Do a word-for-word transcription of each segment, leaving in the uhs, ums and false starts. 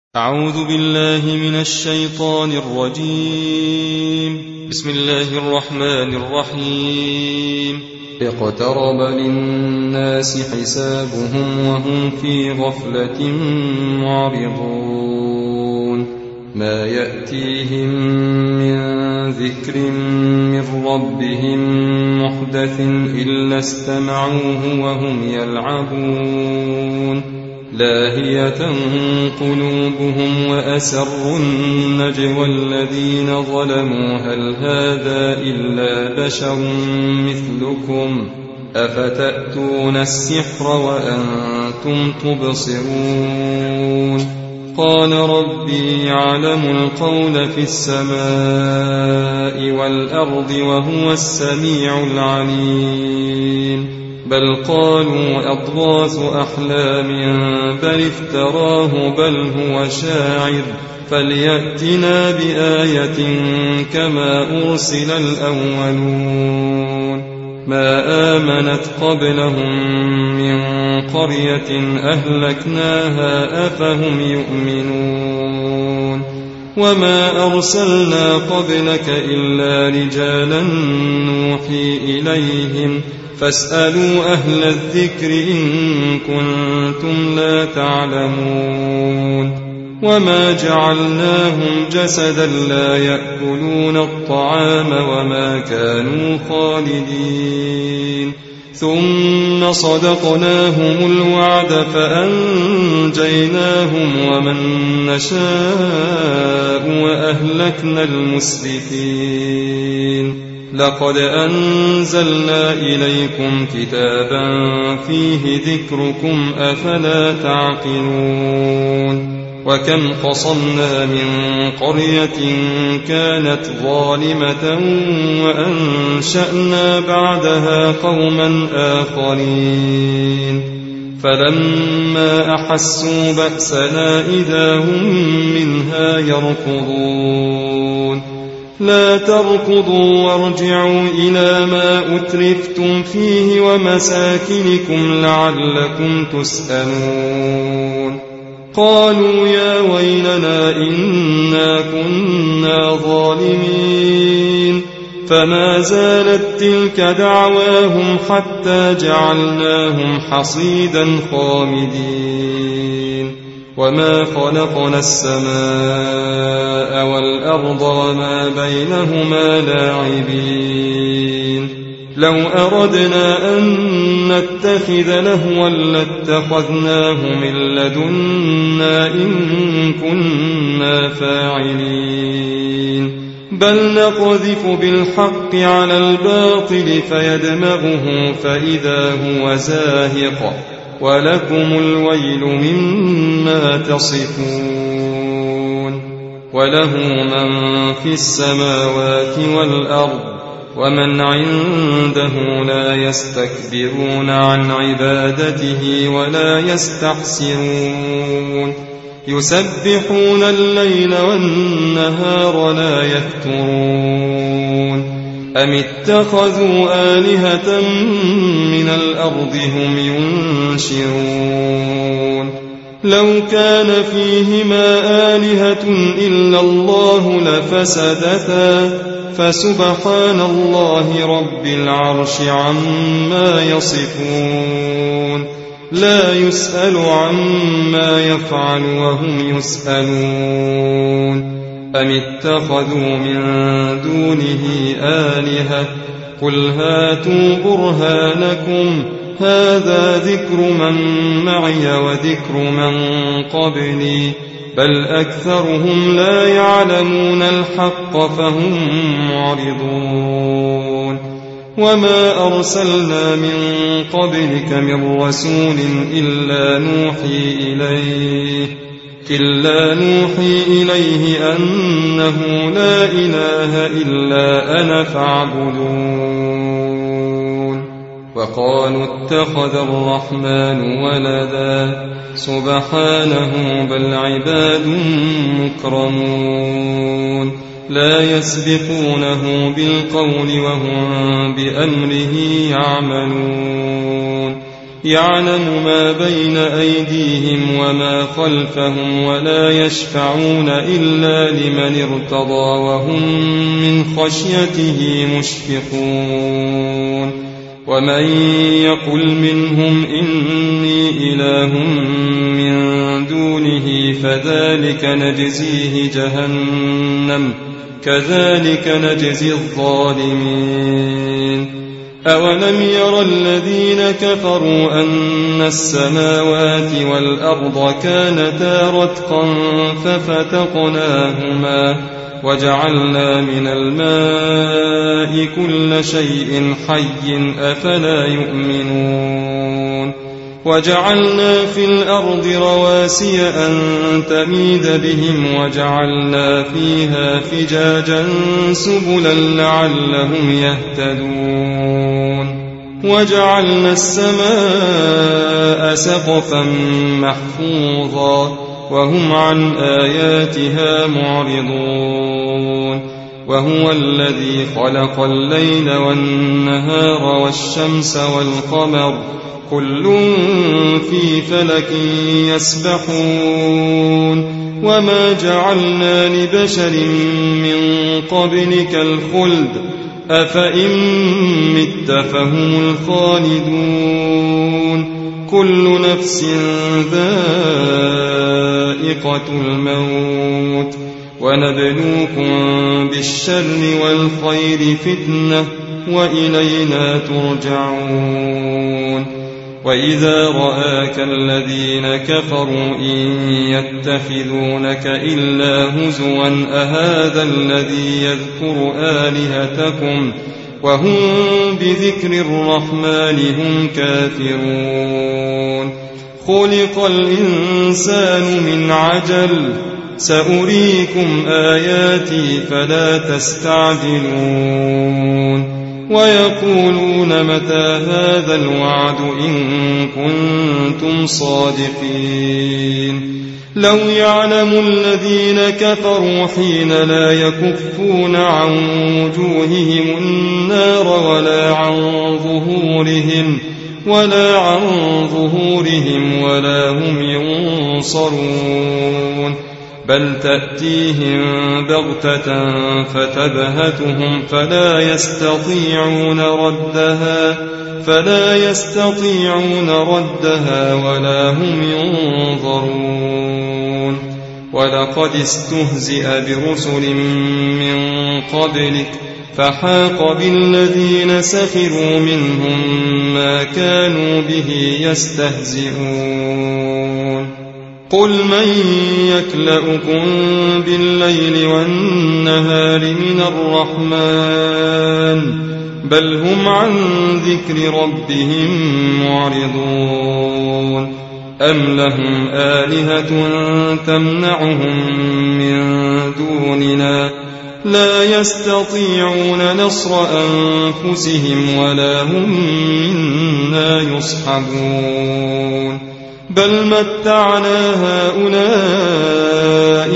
أعوذ بالله من الشيطان الرجيم. بسم الله الرحمن الرحيم. اقترب للناس حسابهم وهم في غفلة معرضون. ما يأتيهم من ذكر من ربهم محدث إلا استمعوه وهم يلعبون. لاهية قلوبهم وأسروا النجوى الذين ظلموا هل هذا إلا بشر مثلكم أفتأتون السحر وأنتم تبصرون. قال ربي يعلم القول في السماء والأرض وهو السميع العليم. بل قالوا أضغاث أحلام بل افتراه بل هو شاعر فليأتنا بآية كما أرسل الأولون. ما آمنت قبلهم من قرية أهلكناها أفهم يؤمنون. وما أرسلنا قبلك إلا رجالا نوحي إليهم فاسألوا أهل الذكر إن كنتم لا تعلمون. وما جعلناهم جسدا لا يأكلون الطعام وما كانوا خالدين. ثم صدقناهم الوعد فأنجيناهم ومن نشاء وأهلكنا المسرفين. لقد أنزلنا إليكم كتابا فيه ذكركم أفلا تعقلون. وكم قصمنا من قرية كانت ظالمة وأنشأنا بعدها قوما آخرين. فلما أحسوا بأسنا إذا هم منها يركضون. لا تركضوا وارجعوا إلى ما أترفتم فيه ومساكنكم لعلكم تسألون. قالوا يا ويلنا إنا كنا ظالمين. فما زالت تلك دعواهم حتى جعلناهم حصيدا خامدين. وما خلقنا السماء والأرض وما بينهما لاعبين. لو أردنا أن نتخذ لهوا لاتخذناه من لدنا إن كنا فاعلين. بل نقذف بالحق على الباطل فيدمغه فإذا هو زاهق ولكم الويل مما تصفون. وله من في السماوات والأرض ومن عنده لا يستكبرون عن عبادته ولا يستحسرون. يسبحون الليل والنهار لا يفترون. أم اتخذوا آلهة من الأرض هم ينشرون. لو كان فيهما آلهة إلا الله لفسدتا فسبحان الله رب العرش عما يصفون. لا يسأل عما يفعل وهم يسألون. أم اتخذوا من دونه آلهة قل هاتوا برهانكم هذا ذكر من معي وذكر من قبلي بل أكثرهم لا يعلمون الحق فهم معرضون. وما أرسلنا من قبلك من رسول إلا نوحي إليه إلا نوحي إليه أنه لا إله إلا أنا فاعبدون. وقالوا اتخذ الرحمن ولدا سبحانه بل عباد مكرمون. لا يسبقونه بالقول وهم بأمره يعملون. يعلم ما بين أيديهم وما خلفهم ولا يشفعون إلا لمن ارتضى وهم من خشيته مشفقون ومن يقل منهم إني إله من دونه فذلك نجزيه جهنم كذلك نجزي الظالمين أولم ير الذين كفروا أن السماوات والأرض كانتا رتقا ففتقناهما وجعلنا من الماء كل شيء حي أفلا يؤمنون وجعلنا في الأرض رواسي أن تميد بهم وجعلنا فيها فجاجا سبلا لعلهم يهتدون وجعلنا السماء سقفا محفوظا وهم عن آياتها معرضون وهو الذي خلق الليل والنهار والشمس والقمر كل في فلك يسبحون وما جعلنا لبشر من قبلك الخلد أفإن مت فهم الخالدون كل نفس ذائقة الموت ونبلوكم بالشر والخير فتنة وإلينا ترجعون وإذا رآك الذين كفروا إن يتخذونك إلا هزوا أهذا الذي يذكر آلهتكم وهم بذكر الرحمن هم كافرون خلق الإنسان من عجل سأريكم آياتي فلا تستعجلون ويقولون متى هذا الوعد إن كنتم صادقين لو يعلم الذين كفروا حين لا يكفون عن وجوههم النار ولا عن ظهورهم ولا عن ظهورهم ولا هم ينصرون بل تأتيهم بغتة فتبهتهم فلا يستطيعون ردها فلا يستطيعون ردها ولا هم ينظرون ولقد استهزئ برسل من قبلك فحاق بالذين سخروا منهم ما كانوا به يستهزئون قل من يكلؤكم بالليل والنهار من الرحمن بل هم عن ذكر ربهم معرضون أم لهم آلهة تمنعهم من دوننا لا يستطيعون نصر أنفسهم ولا هم منا يصحبون بل متعنا هؤلاء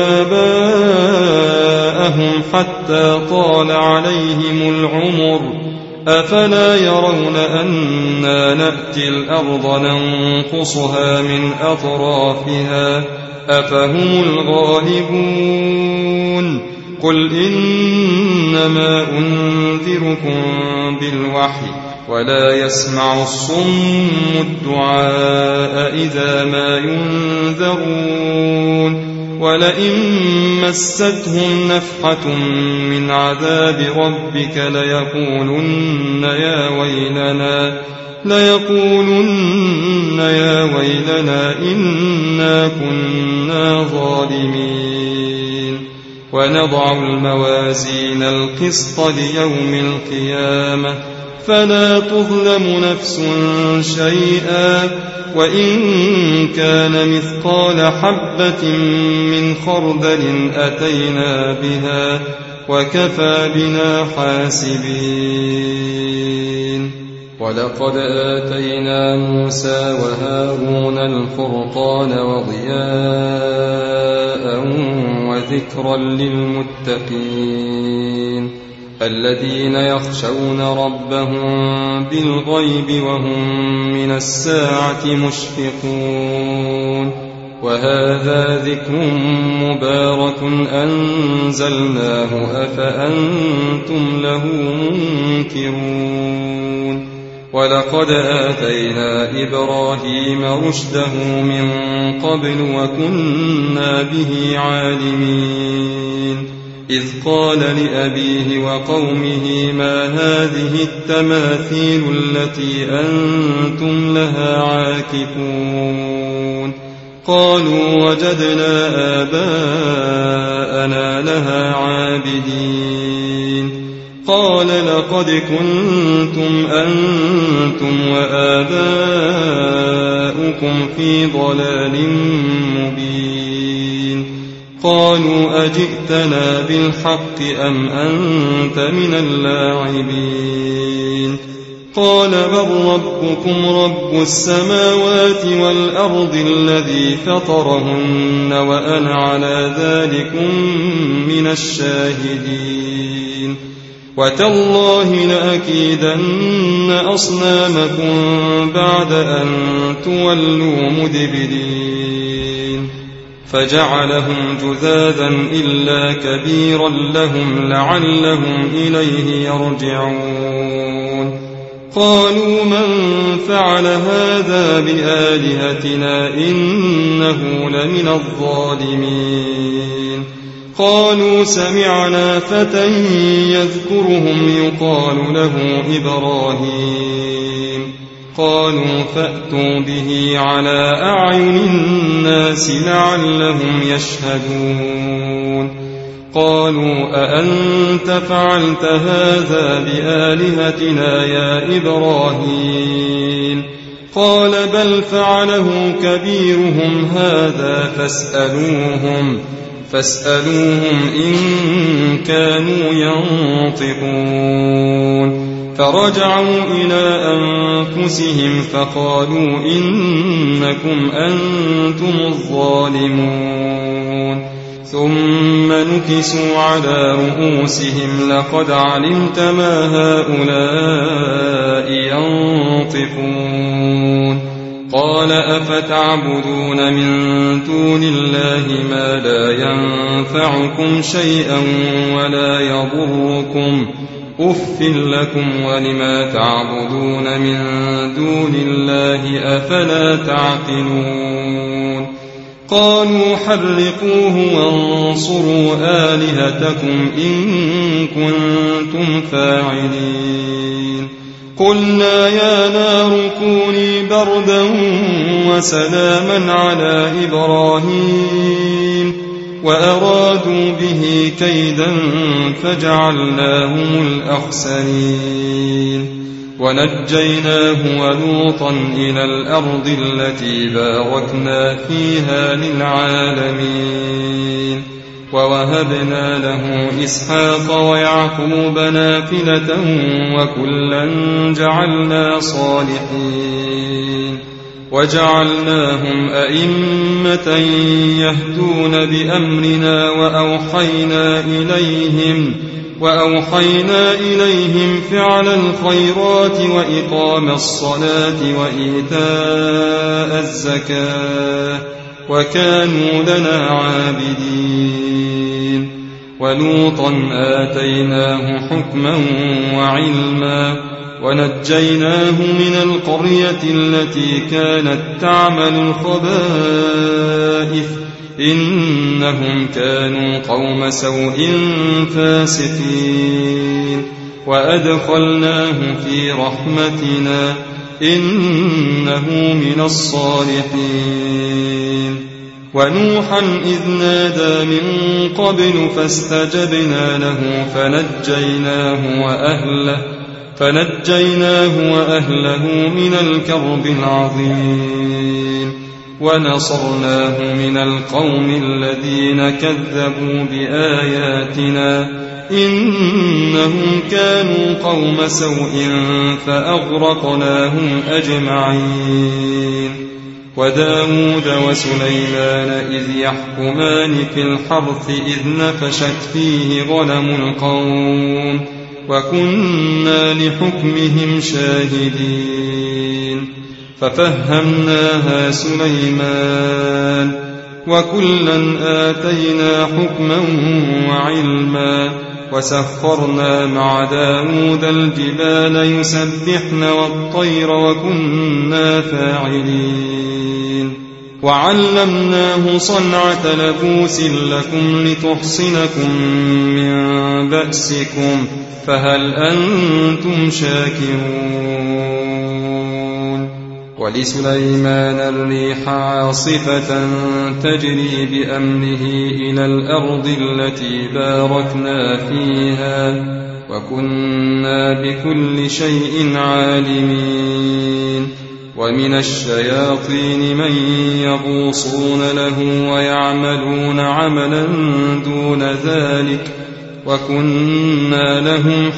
وآباءهم حتى طال عليهم العمر أفلا يرون أنا نأتي الأرض ننقصها من أطرافها أفهم الغالبون قل إنما أنذركم بالوحي ولا يسمع الصم الدعاء إذا ما ينذرون ولئن مستهم نفحة من عذاب ربك ليقولن يا ويلنا ليقولن يا ويلنا إنا كنا ظالمين ونضع الموازين القسط ليوم القيامة فلا تظلم نفس شيئا وإن كان مثقال حبة من خردل أتينا بها وكفى بنا حاسبين ولقد آتينا موسى وهارون الفرقان وضياء وذكرا للمتقين الذين يخشون ربهم بالغيب وهم من الساعة مشفقون. وهذا ذكر مبارك أنزلناه أفأنتم له منكرون. ولقد آتينا إبراهيم رشده من قبل وكنا به عالمين. إذ قال لأبيه وقومه ما هذه التماثيل التي أنتم لها عاكفون؟ قالوا وجدنا آباءنا لها عابدين. قال لقد كنتم أنتم وآباؤكم في ضلال مبين. قالوا أجئتنا بالحق أم أنت من اللاعبين؟ قال بل ربكم رب السماوات والأرض الذي فطرهن وأنا على ذلكم من الشاهدين. وتالله لأكيدن أصنامكم بعد أن تولوا مدبرين. فجعلهم جذاذا إلا كبيرا لهم لعلهم إليه يرجعون. قالوا من فعل هذا بآلهتنا إنه لمن الظالمين. قالوا سمعنا فتى يذكرهم يقال له إبراهيم. قالوا فأتوا به على أعين الناس لعلهم يشهدون. قالوا أأنت فعلت هذا بآلهتنا يا إبراهيم؟ قال بل فعله كبيرهم هذا فاسألوهم فاسألوهم إن كانوا ينطقون. فرجعوا إلى أنفسهم فقالوا إنكم أنتم الظالمون. ثم نكسوا على رؤوسهم لقد علمت ما هؤلاء ينطقون. قال أفتعبدون من دون الله ما لا ينفعكم شيئا ولا يضركم أف لكم ولما تعبدون من دون الله أفلا تعقلون. قالوا حرقوه وانصروا آلهتكم إن كنتم فاعلين. قلنا يا نار كوني بردا وسلاما على إبراهيم وأرادوا به كيدا فجعلناهم الأخسرين. ونجيناه ولوطا إلى الأرض التي باركنا فيها للعالمين. ووهبنا له إسحاق ويعقوب نافلة وكلا جعلنا صالحين. وجعلناهم أئمة يهدون بأمرنا وأوحينا إليهم وأوحينا إليهم فعل الخيرات وإقام الصلاة وإيتاء الزكاة وكانوا لنا عابدين. ولوطا آتيناه حكما وعلما ونجيناه من القرية التي كانت تعمل الخبائث إنهم كانوا قوم سوء فاسقين. وأدخلناه في رحمتنا إنه من الصالحين. ونوحا إذ نادى من قبل فاستجبنا له فنجيناه وأهله فنجيناه وأهله من الكرب العظيم. ونصرناه من القوم الذين كذبوا بآياتنا إنهم كانوا قوم سوء فأغرقناهم أجمعين. وداود وسليمان إذ يحكمان في الحرث إذ نفشت فيه غنم القوم وكنا لحكمهم شاهدين ففهمناها سليمان وكلا آتينا حكما وعلما وسخرنا مع داود الجبال يسبحن والطير وكنا فاعلين وعلمناه صنعة لبوس لكم لتحصنكم من بأسكم فهل أنتم شاكرون ولسليمان الريح عاصفة تجري بأمره إلى الأرض التي باركنا فيها وكنا بكل شيء عالمين ومن الشياطين من يغوصون له ويعملون عملا دون ذلك وكنا لهم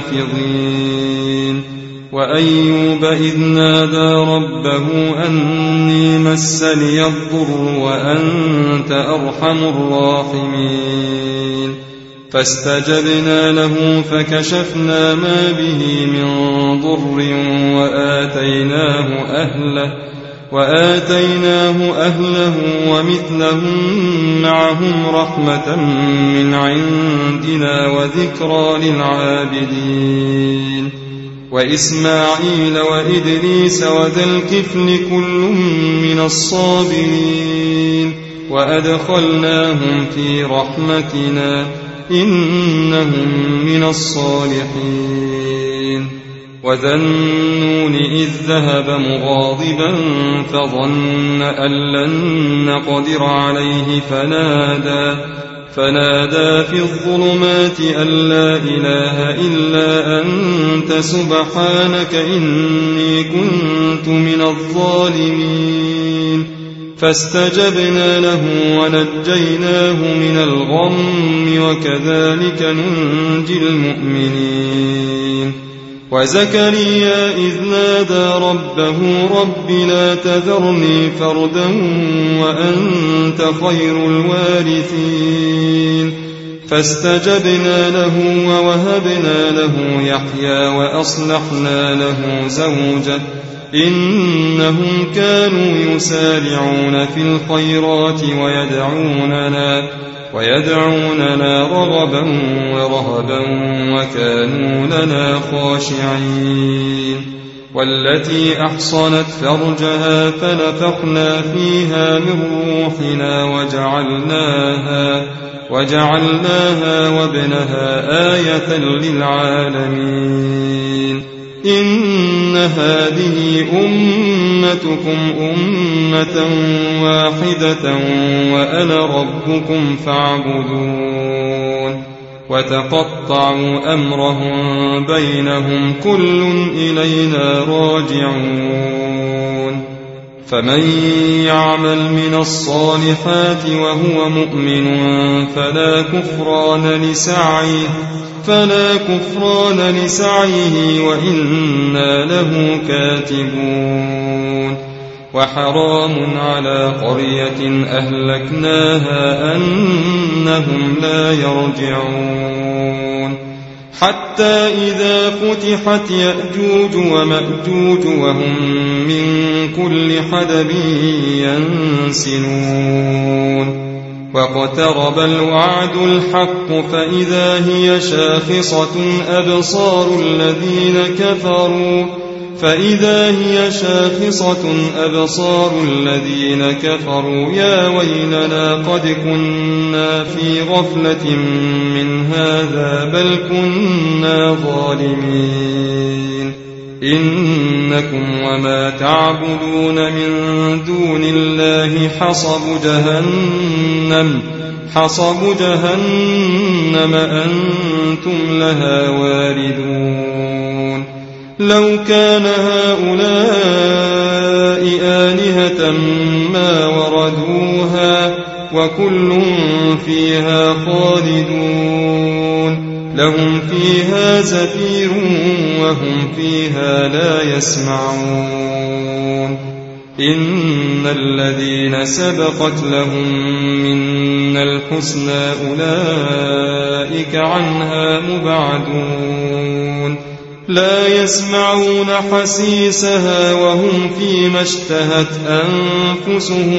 حافظين وأيوب إذ نادى ربه أني مسني الضر وأنت أرحم الراحمين فاستجبنا له فكشفنا ما به من ضر وآتيناه أهله وآتيناه أهله ومثلهم معهم رحمة من عندنا وذكرى للعابدين وإسماعيل وإدريس وذا الكفل كل من الصابرين وأدخلناهم في رحمتنا إنهم من الصالحين وذا النون إذ ذهب مغاضبا فظن أن لن نقدر عليه فنادى فنادى في الظلمات أن لا إله إلا أنت سبحانك إني كنت من الظالمين فاستجبنا له ونجيناه من الغم وكذلك ننجي المؤمنين وزكريا إذ نادى ربه رب لا تذرني فردا وأنت خير الوارثين فاستجبنا له ووهبنا له يحيى وأصلحنا له زوجه إنهم كانوا يسارعون في الخيرات ويدعوننا ويدعوننا رغبا ورهبا وكانوا لنا خاشعين والتي أحصنت فرجها فنفخنا فيها من روحنا وجعلناها وجعلناها وابنها آية للعالمين إن هذه أمتكم أمة واحدة وأنا ربكم فاعبدون وتقطعوا أمرهم بينهم كل إلينا راجعون فمن يعمل من الصالحات وهو مؤمن فلا كفران لسعيه فلا كفران لسعيه وإنا له كاتبون وحرام على قرية أهلكناها أنهم لا يرجعون حتى إذا فتحت يأجوج ومأجوج وهم من كل حدب ينسلون واقترب الوعد الحق فإذا هي شاخصة أبصار الذين كفروا فإذا هي شاخصة أبصار الذين كفروا يا ويلنا قد كنا في غفلة من هذا بل كنا ظالمين إنكم وما تعبدون من دون الله حصب جهنم حصب جهنم أنتم لها واردون لو كان هؤلاء آلهة ما وردوها وكل فيها خالدون لهم فيها زفير وهم فيها لا يسمعون إن الذين سبقت لهم منا الحسنى أولئك عنها مبعدون لا يسمعون حسيسها وهم فيما اشتهت أنفسهم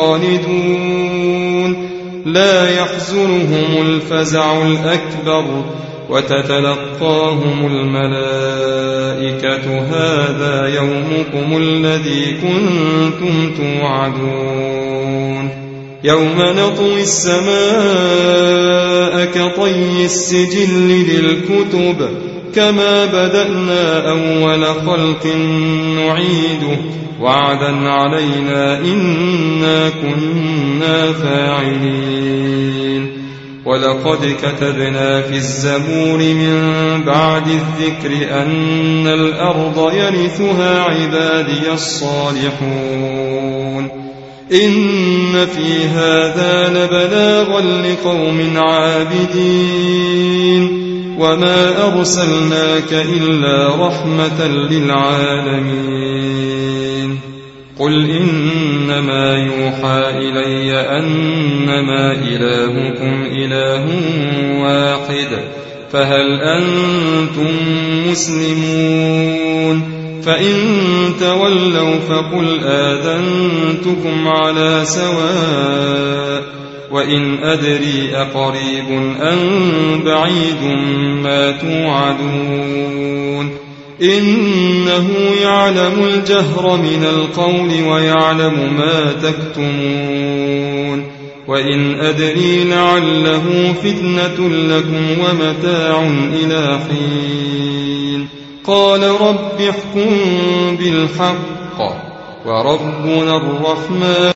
خالدون لا يحزنهم الفزع الأكبر وتتلقاهم الملائكة هذا يومكم الذي كنتم توعدون يوم نطوي السماء كطي السجل للكتب كما بدأنا أول خلق نعيده وعدا علينا إنا كنا فاعلين ولقد كتبنا في الزبور من بعد الذكر أن الأرض يرثها عبادي الصالحون إن في هذا لبلاغا لقوم عابدين وما أرسلناك إلا رحمة للعالمين قل إنما يوحى إلي أنما إلهكم إله واحد فهل أنتم مسلمون فإن تولوا فقل آذنتكم على سواء وإن أدري أقريب أم بعيد ما توعدون إنه يعلم الجهر من القول ويعلم ما تكتمون وإن أدري لعله فتنة لكم ومتاع إلى حين قال رب احكم بالحق وربنا الرحمن